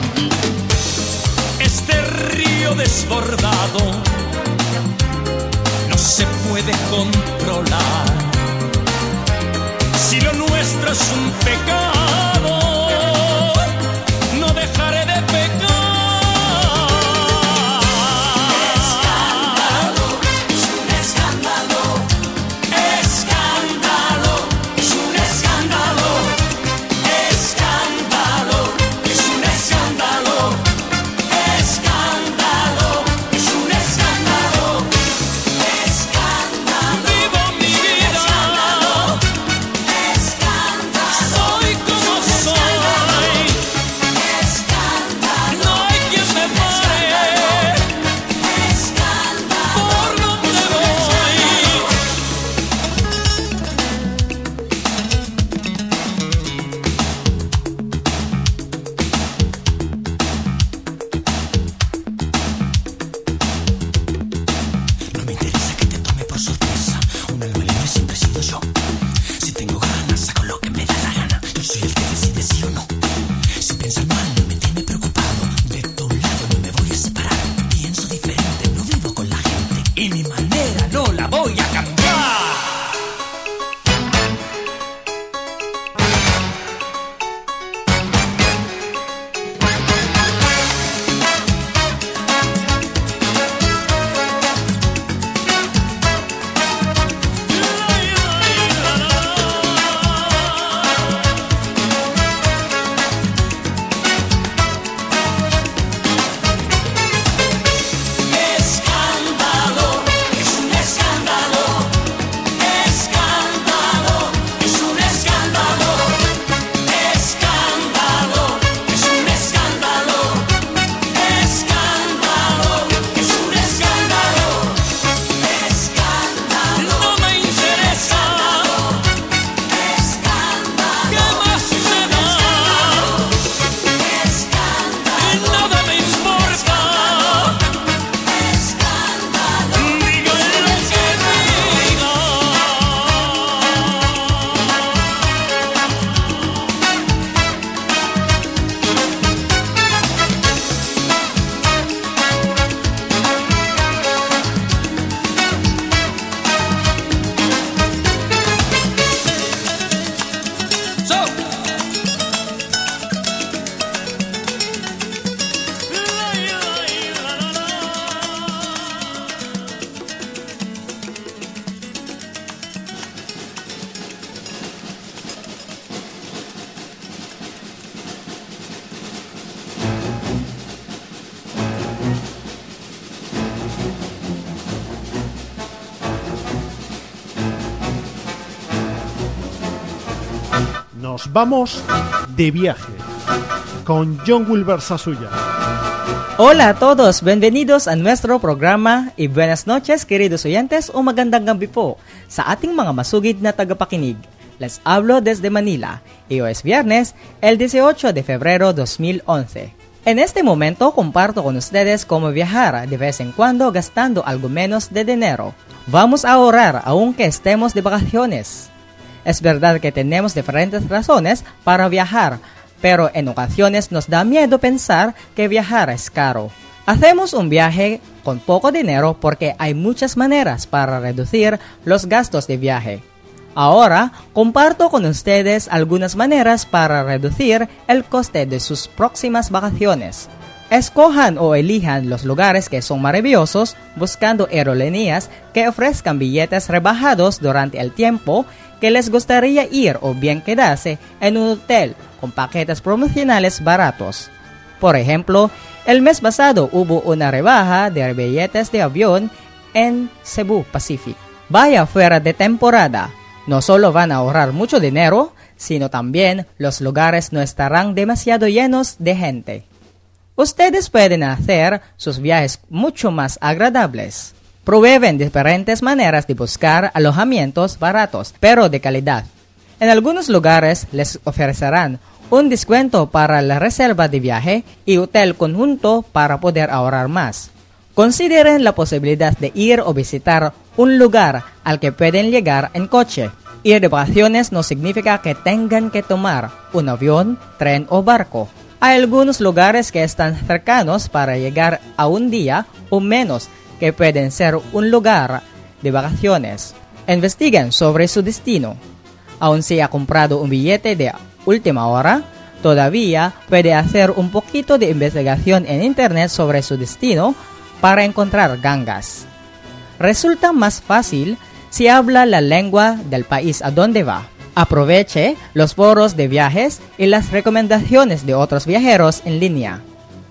J: Este río desbordado no se puede controlar. Si lo nuestro es un pecado, no dejaré de pecar.
C: Escándalo, es un escándalo. Escándalo, es un escándalo. Escándalo, es un escándalo. Escándalo, es un escándalo. Escándalo,
J: Vivo mi vida,
C: escándalo.
J: soy como soy. No hay quien me pare por donde voy.
C: No me interesa que te tome por sorpresa. Un alma libre siempre he sido yo. Si tengo ganas, saco lo que me da la gana. Yo soy el que decide sí o no. Si piensas mal, no me tiene preocupado. De tu lado no me voy a separar. Pienso diferente, no vivo con la gente. Y mi manera no la voy a cambiar. Escándalo, es un escándalo. Escándalo, es un escándalo. Escándalo, es un escándalo. Escándalo, es un escándalo. Escándalo,
J: No me interesa, ¿qué más me da? Nada me importa, diga lo que diga. So.
A: Nos vamos de viaje con John Wilber Sasuya.
G: Hola a todos, bienvenidos a nuestro programa y buenas noches queridos oyentes o magandang gabi po sa ating mga masugid na tagapakinig. Les hablo desde Manila y hoy es viernes, el 18 de febrero 2011. En este momento comparto con ustedes cómo viajar de vez en cuando gastando algo menos de dinero. Vamos a ahorrar aunque estemos de vacaciones. Es verdad que tenemos diferentes razones para viajar, pero en ocasiones nos da miedo pensar que viajar es caro. Hacemos un viaje con poco dinero porque hay muchas maneras para reducir los gastos de viaje. Ahora comparto con ustedes algunas maneras para reducir el coste de sus próximas vacaciones. Escojan o elijan los lugares que son maravillosos buscando aerolíneas que ofrezcan billetes rebajados durante el tiempo que les gustaría ir o bien quedarse en un hotel con paquetes promocionales baratos. Por ejemplo, el mes pasado hubo una rebaja de billetes de avión en Cebu Pacific. Vaya fuera de temporada. No solo van a ahorrar mucho dinero, sino también los lugares no estarán demasiado llenos de gente. Ustedes pueden hacer sus viajes mucho más agradables. Prueben diferentes maneras de buscar alojamientos baratos, pero de calidad. En algunos lugares les ofrecerán un descuento para la reserva de viaje y hotel conjunto para poder ahorrar más. Consideren la posibilidad de ir o visitar un lugar al que pueden llegar en coche. Ir de vacaciones no significa que tengan que tomar un avión, tren o barco. Hay algunos lugares que están cercanos para llegar a un día o menos que pueden ser un lugar de vacaciones. Investiguen sobre su destino. Aun si ha comprado un billete de última hora, todavía puede hacer un poquito de investigación en internet sobre su destino para encontrar gangas. Resulta más fácil si habla la lengua del país a donde va. Aproveche los foros de viajes y las recomendaciones de otros viajeros en línea.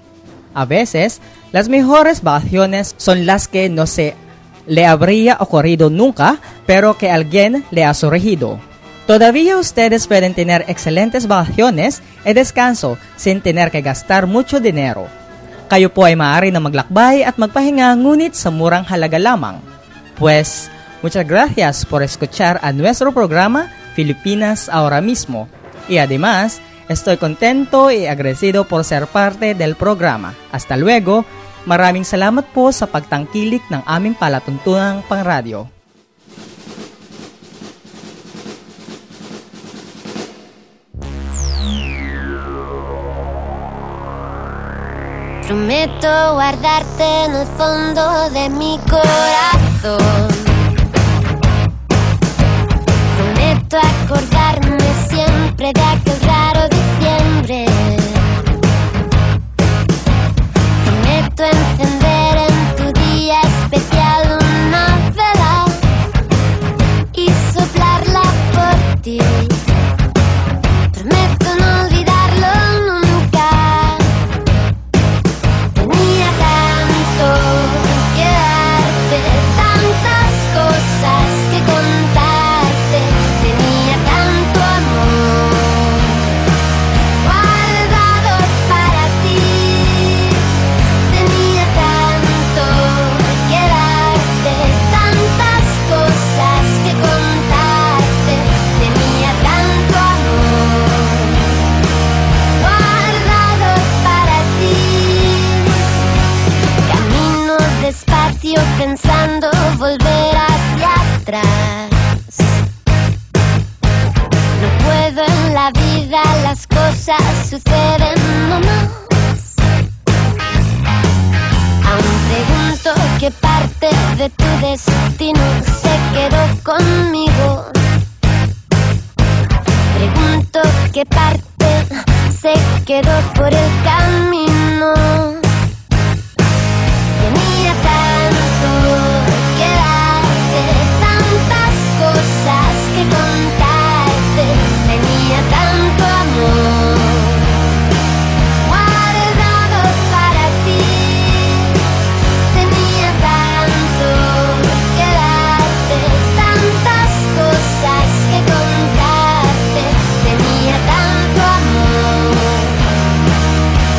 G: A veces, las mejores vacaciones son las que no se le habría ocurrido nunca, pero que alguien le ha surgido. Todavía ustedes pueden tener excelentes vacaciones y descanso sin tener que gastar mucho dinero. Kayo po ay maaari na maglakbay at magpahinga ngunit sa murang halaga lamang. Pues, muchas gracias por escuchar a nuestro programa Filipinas Ahora Mismo. Y además, estoy contento y agradecido por ser parte del programa. Hasta luego. Maraming salamat po sa pagtangkilik ng aming palatuntunang pangradyo.
K: Prometo guardarte en el fondo de mi corazón. Prometo acordarme siempre de aquel raro diciembre. Prometo encender en tu día especial una vela y soplarla por ti. Prometo no olvidarlo nunca. Tenía tanto que darte, tantas cosas que contarte. Tenía tanto amor guardado para ti. Tenía tanto que darte, tantas cosas que contarte. Tenía tanto amor guardado para ti. Camino despacio pensando volver hacia atrás. No puedo en la vida, las cosas suceden nomás. Aún pregunto qué parte de tu destino se quedó conmigo. Pregunto qué parte se quedó por el camino. Tenía tanto que darte, tantas cosas que contarte. Tenía tanto amor guardado para ti. Tenía tanto que darte, tantas cosas que contarte. Tenía tanto amor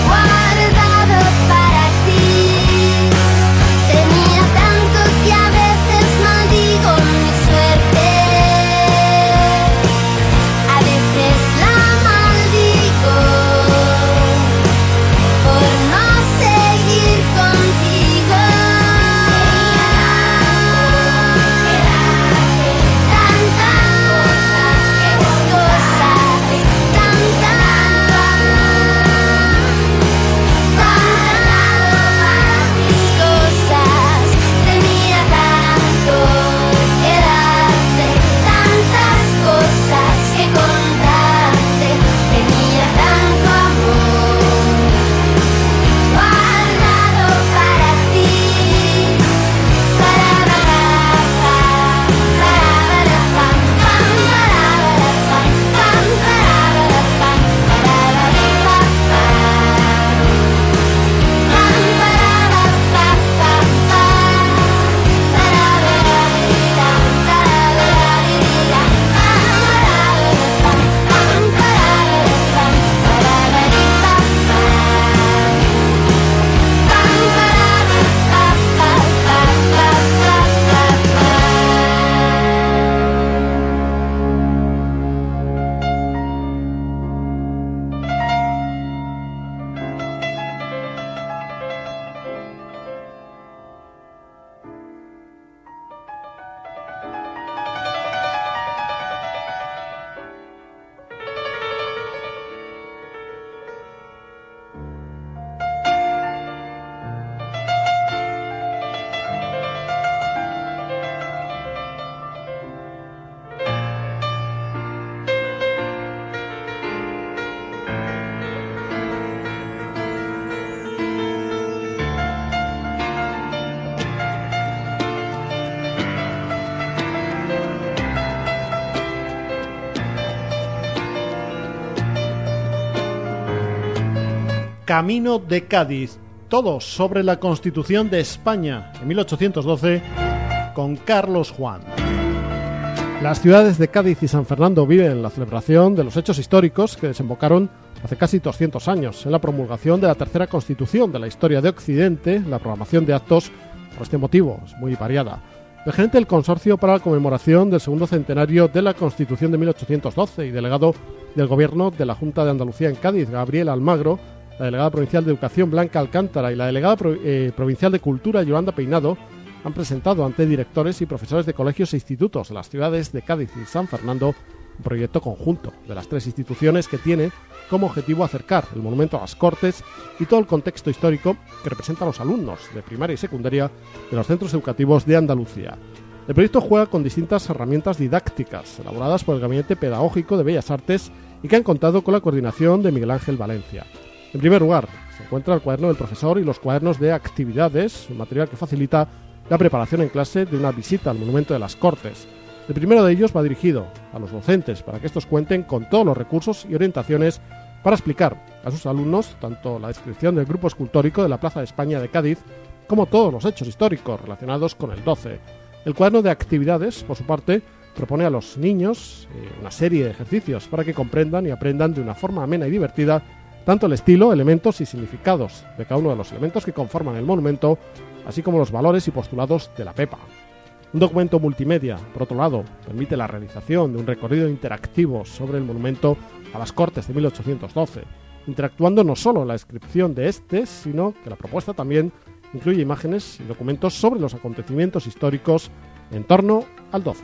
A: Camino de Cádiz, todo sobre la Constitución de España en 1812 con Carlos Juan. Las ciudades de Cádiz y San Fernando viven la celebración de los hechos históricos que desembocaron hace casi 200 años en la promulgación de la tercera Constitución de la historia de Occidente. La programación de actos por este motivo es muy variada. El gerente del Consorcio para la conmemoración del segundo centenario de la Constitución de 1812 y delegado del Gobierno de la Junta de Andalucía en Cádiz, Gabriel Almagro, la delegada provincial de Educación, Blanca Alcántara, y la delegada provincial de Cultura, Yolanda Peinado, han presentado ante directores y profesores de colegios e institutos de las ciudades de Cádiz y San Fernando un proyecto conjunto de las tres instituciones que tiene como objetivo acercar el monumento a las Cortes y todo el contexto histórico que representa a los alumnos de primaria y secundaria de los centros educativos de Andalucía. El proyecto juega con distintas herramientas didácticas elaboradas por el Gabinete Pedagógico de Bellas Artes y que han contado con la coordinación de Miguel Ángel Valencia. En primer lugar, se encuentra el cuaderno del profesor y los cuadernos de actividades, un material que facilita la preparación en clase de una visita al monumento de las Cortes. El primero de ellos va dirigido a los docentes para que estos cuenten con todos los recursos y orientaciones para explicar a sus alumnos tanto la descripción del grupo escultórico de la Plaza de España de Cádiz como todos los hechos históricos relacionados con el 12. El cuaderno de actividades, por su parte, propone a los niños una serie de ejercicios para que comprendan y aprendan de una forma amena y divertida tanto el estilo, elementos y significados de cada uno de los elementos que conforman el monumento, así como los valores y postulados de la PEPA. Un documento multimedia, por otro lado, permite la realización de un recorrido interactivo sobre el monumento a las Cortes de 1812, interactuando no solo en la descripción de este, sino que la propuesta también incluye imágenes y documentos sobre los acontecimientos históricos en torno al 12.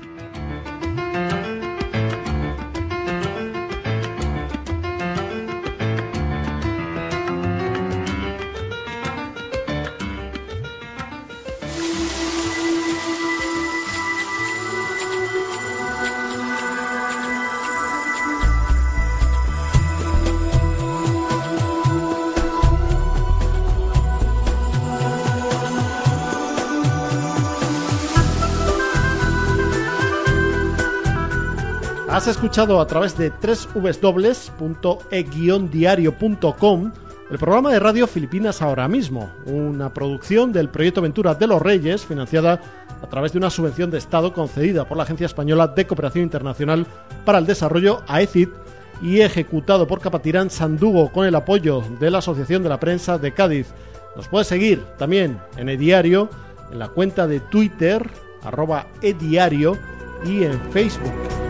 A: Has escuchado a través de www.e-diario.com el programa de radio Filipinas Ahora Mismo, una producción del Proyecto Ventura de los Reyes, financiada a través de una subvención de Estado concedida por la Agencia Española de Cooperación Internacional para el Desarrollo, AECID, y ejecutado por Capatirán Sandugo con el apoyo de la Asociación de la Prensa de Cádiz. Nos puedes seguir también en eDiario, en la cuenta de Twitter, @ediario, y en Facebook.